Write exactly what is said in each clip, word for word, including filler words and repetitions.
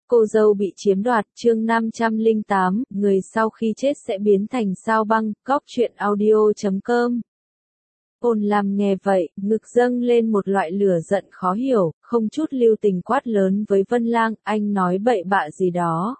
Cô dâu bị chiếm đoạt, chương năm trăm lẻ tám, người sau khi chết sẽ biến thành sao băng, góc truyện audio chấm com. Ôn Lam nghe vậy, ngực dâng lên một loại lửa giận khó hiểu, không chút lưu tình quát lớn với Vân Lang, anh nói bậy bạ gì đó.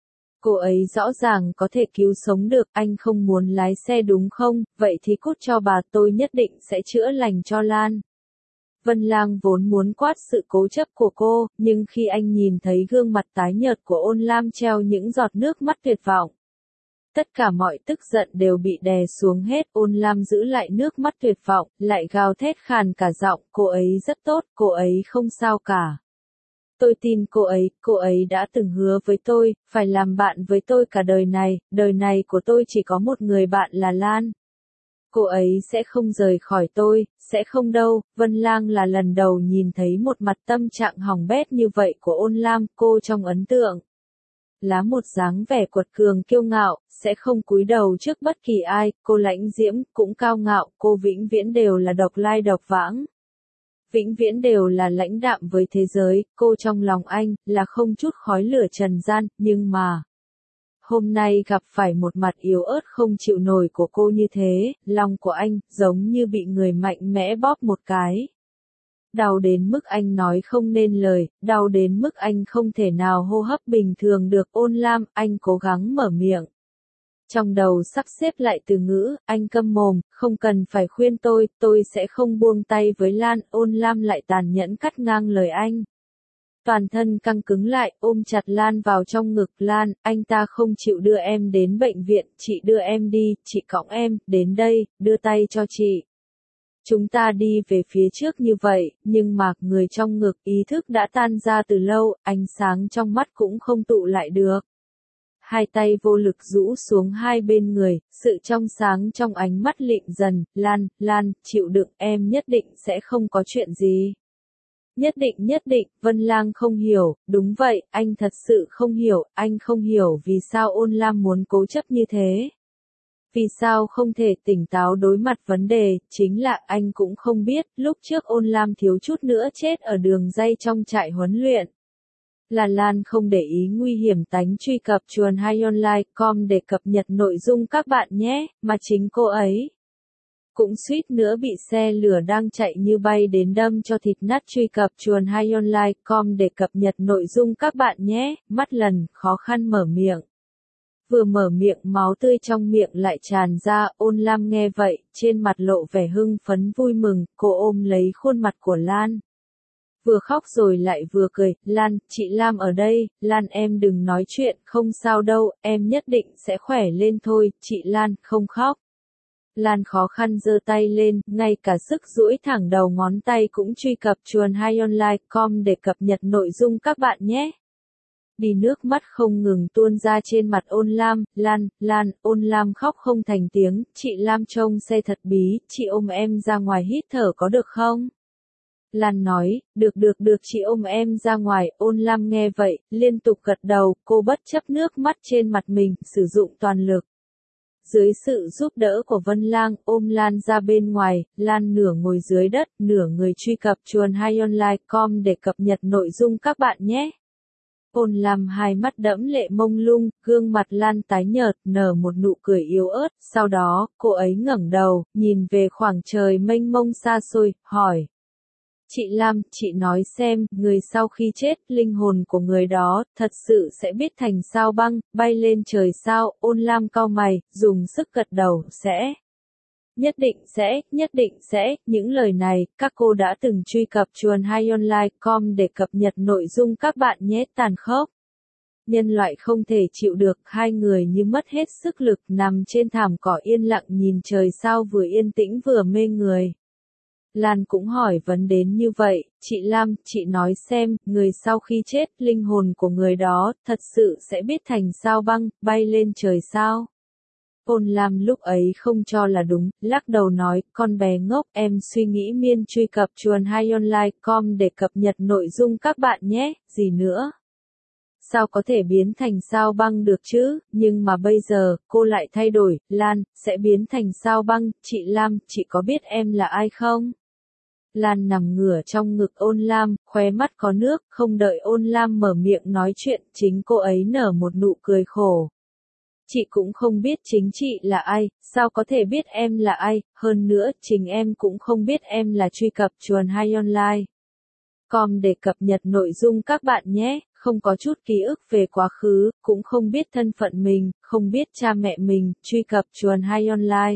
Cô ấy rõ ràng có thể cứu sống được, anh không muốn lái xe đúng không, vậy thì cút cho bà, tôi nhất định sẽ chữa lành cho Lan. Vân Lang vốn muốn quát sự cố chấp của cô, nhưng khi anh nhìn thấy gương mặt tái nhợt của Ôn Lam treo những giọt nước mắt tuyệt vọng. Tất cả mọi tức giận đều bị đè xuống hết, Ôn Lam giữ lại nước mắt tuyệt vọng, lại gào thét khàn cả giọng, cô ấy rất tốt, cô ấy không sao cả. Tôi tin cô ấy, cô ấy đã từng hứa với tôi, phải làm bạn với tôi cả đời này, đời này của tôi chỉ có một người bạn là Lan. Cô ấy sẽ không rời khỏi tôi, sẽ không đâu. Vân Lang là lần đầu nhìn thấy một mặt tâm trạng hỏng bét như vậy của Ôn Lam, cô trong ấn tượng. Lá một dáng vẻ quật cường kiêu ngạo, sẽ không cúi đầu trước bất kỳ ai, cô lãnh diễm, cũng cao ngạo, cô vĩnh viễn đều là độc lai độc vãng. Vĩnh viễn đều là lãnh đạm với thế giới, cô trong lòng anh, là không chút khói lửa trần gian, nhưng mà... Hôm nay gặp phải một mặt yếu ớt không chịu nổi của cô như thế, lòng của anh, giống như bị người mạnh mẽ bóp một cái. Đau đến mức anh nói không nên lời, đau đến mức anh không thể nào hô hấp bình thường được. Ôn Lam, anh cố gắng mở miệng. Trong đầu sắp xếp lại từ ngữ, anh câm mồm, không cần phải khuyên tôi, tôi sẽ không buông tay với Lan. Ôn Lam lại tàn nhẫn cắt ngang lời anh. Toàn thân căng cứng lại, ôm chặt Lan vào trong ngực. Lan, anh ta không chịu đưa em đến bệnh viện, chị đưa em đi, chị cõng em, đến đây, đưa tay cho chị. Chúng ta đi về phía trước như vậy, nhưng mà, người trong ngực ý thức đã tan ra từ lâu, ánh sáng trong mắt cũng không tụ lại được. Hai tay vô lực rũ xuống hai bên người, sự trong sáng trong ánh mắt lịm dần. Lan, Lan, chịu đựng, em nhất định sẽ không có chuyện gì. Nhất định nhất định, Vân Lang không hiểu, đúng vậy, anh thật sự không hiểu, anh không hiểu vì sao Ôn Lam muốn cố chấp như thế. Vì sao không thể tỉnh táo đối mặt vấn đề, chính là anh cũng không biết, lúc trước Ôn Lam thiếu chút nữa chết ở đường ray trong trại huấn luyện. Là Lan không để ý nguy hiểm tánh truy cập chuồn haionline chấm com để cập nhật nội dung các bạn nhé, mà chính cô ấy cũng suýt nữa bị xe lửa đang chạy như bay đến đâm cho thịt nát. Truy cập chuồn haionline chấm com để cập nhật nội dung các bạn nhé. Mắt lần, khó khăn mở miệng. Vừa mở miệng máu tươi trong miệng lại tràn ra. Ôn Lam nghe vậy, trên mặt lộ vẻ hưng phấn vui mừng, cô ôm lấy khuôn mặt của Lan. Vừa khóc rồi lại vừa cười, Lan, chị Lam ở đây, Lan em đừng nói chuyện, không sao đâu, em nhất định sẽ khỏe lên thôi, chị Lan, không khóc. Lan khó khăn giơ tay lên, ngay cả sức duỗi thẳng đầu ngón tay cũng truy cập chuồn haionline chấm com để cập nhật nội dung các bạn nhé. Đi nước mắt không ngừng tuôn ra trên mặt Ôn Lam. Lan, Lan, Ôn Lam khóc không thành tiếng, chị Lam trông xe thật bí, chị ôm em ra ngoài hít thở có được không? Lan nói, được được được chị ôm em ra ngoài. Ôn Lam nghe vậy, liên tục gật đầu, cô bất chấp nước mắt trên mặt mình, sử dụng toàn lực. Dưới sự giúp đỡ của Vân Lang, ôm Lan ra bên ngoài, Lan nửa ngồi dưới đất, nửa người truy cập chuồn haionline chấm com để cập nhật nội dung các bạn nhé. Ôn Lam hai mắt đẫm lệ mông lung, gương mặt Lan tái nhợt, nở một nụ cười yếu ớt, sau đó, cô ấy ngẩng đầu, nhìn về khoảng trời mênh mông xa xôi, hỏi. Chị Lam, chị nói xem, người sau khi chết, linh hồn của người đó, thật sự sẽ biết thành sao băng, bay lên trời sao? Ôn Lam cau mày, dùng sức gật đầu, sẽ. Nhất định sẽ, nhất định sẽ, những lời này, các cô đã từng truy cập chuồn haionline chấm com để cập nhật nội dung các bạn nhé. Tàn khốc. Nhân loại không thể chịu được, hai người như mất hết sức lực, nằm trên thảm cỏ yên lặng nhìn trời sao vừa yên tĩnh vừa mê người. Lan cũng hỏi vấn đến như vậy, chị Lam, chị nói xem, người sau khi chết, linh hồn của người đó, thật sự sẽ biết thành sao băng, bay lên trời sao? Ôn Lam lúc ấy không cho là đúng, lắc đầu nói, con bé ngốc, em suy nghĩ miên. Truy cập chuồn haionline chấm com để cập nhật nội dung các bạn nhé, gì nữa? Sao có thể biến thành sao băng được chứ, nhưng mà bây giờ, cô lại thay đổi, Lan, sẽ biến thành sao băng. Chị Lam, chị có biết em là ai không? Lan nằm ngửa trong ngực Ôn Lam, khóe mắt có nước, không đợi Ôn Lam mở miệng nói chuyện, chính cô ấy nở một nụ cười khổ. Chị cũng không biết chính chị là ai, sao có thể biết em là ai, hơn nữa, chính em cũng không biết em là truy cập chuồn hay online. Com để cập nhật nội dung các bạn nhé, không có chút ký ức về quá khứ, cũng không biết thân phận mình, không biết cha mẹ mình, truy cập chuồn hay online.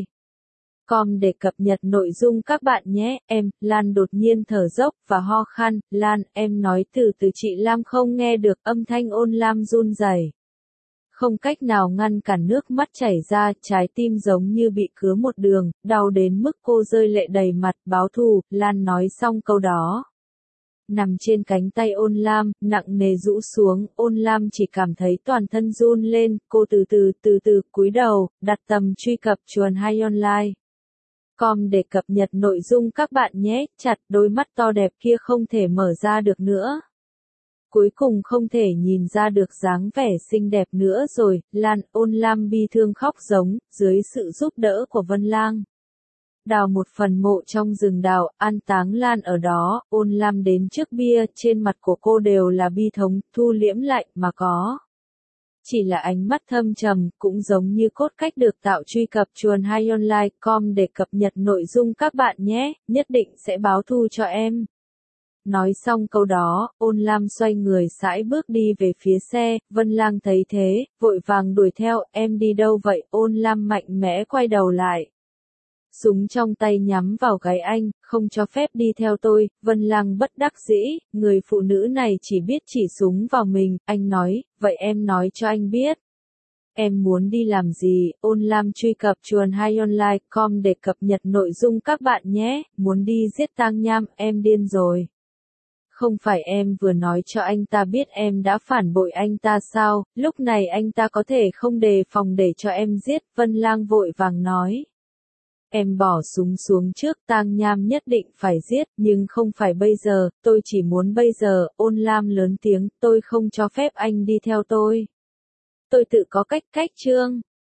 Com để cập nhật nội dung các bạn nhé, em, Lan đột nhiên thở dốc và ho khan, Lan, em nói từ từ chị Lam không nghe được, âm thanh Ôn Lam run rẩy. Không cách nào ngăn cản nước mắt chảy ra, trái tim giống như bị cứa một đường, đau đến mức cô rơi lệ đầy mặt, báo thù, Lan nói xong câu đó. Nằm trên cánh tay Ôn Lam, nặng nề rũ xuống, Ôn Lam chỉ cảm thấy toàn thân run lên, cô từ từ từ từ cúi đầu, đặt tầm truy cập chuồn hay online. Com để cập nhật nội dung các bạn nhé, chặt đôi mắt to đẹp kia không thể mở ra được nữa. Cuối cùng không thể nhìn ra được dáng vẻ xinh đẹp nữa rồi, Lan, Ôn Lam bi thương khóc giống, dưới sự giúp đỡ của Vân Lang. Đào một phần mộ trong rừng đào, an táng Lan ở đó, Ôn Lam đến trước bia, trên mặt của cô đều là bi thống, thu liễm lại, mà có. Chỉ là ánh mắt thâm trầm, cũng giống như cốt cách được tạo truy cập chuồn hay online, com để cập nhật nội dung các bạn nhé, nhất định sẽ báo thù cho em. Nói xong câu đó, Ôn Lam xoay người sải bước đi về phía xe, Vân Lang thấy thế, vội vàng đuổi theo, em đi đâu vậy, Ôn Lam mạnh mẽ quay đầu lại. Súng trong tay nhắm vào gáy anh, không cho phép đi theo tôi, Vân Lang bất đắc dĩ, người phụ nữ này chỉ biết chỉ súng vào mình, anh nói, vậy em nói cho anh biết. Em muốn đi làm gì, Ôn Lam truy cập chuồn hay online, com để cập nhật nội dung các bạn nhé, muốn đi giết Tang Nham, em điên rồi. Không phải em vừa nói cho anh ta biết em đã phản bội anh ta sao, lúc này anh ta có thể không đề phòng để cho em giết, Vân Lang vội vàng nói. Em bỏ súng xuống trước, Tang Nham nhất định phải giết, nhưng không phải bây giờ, tôi chỉ muốn bây giờ, Ôn Lam lớn tiếng, tôi không cho phép anh đi theo tôi. Tôi tự có cách cách chương.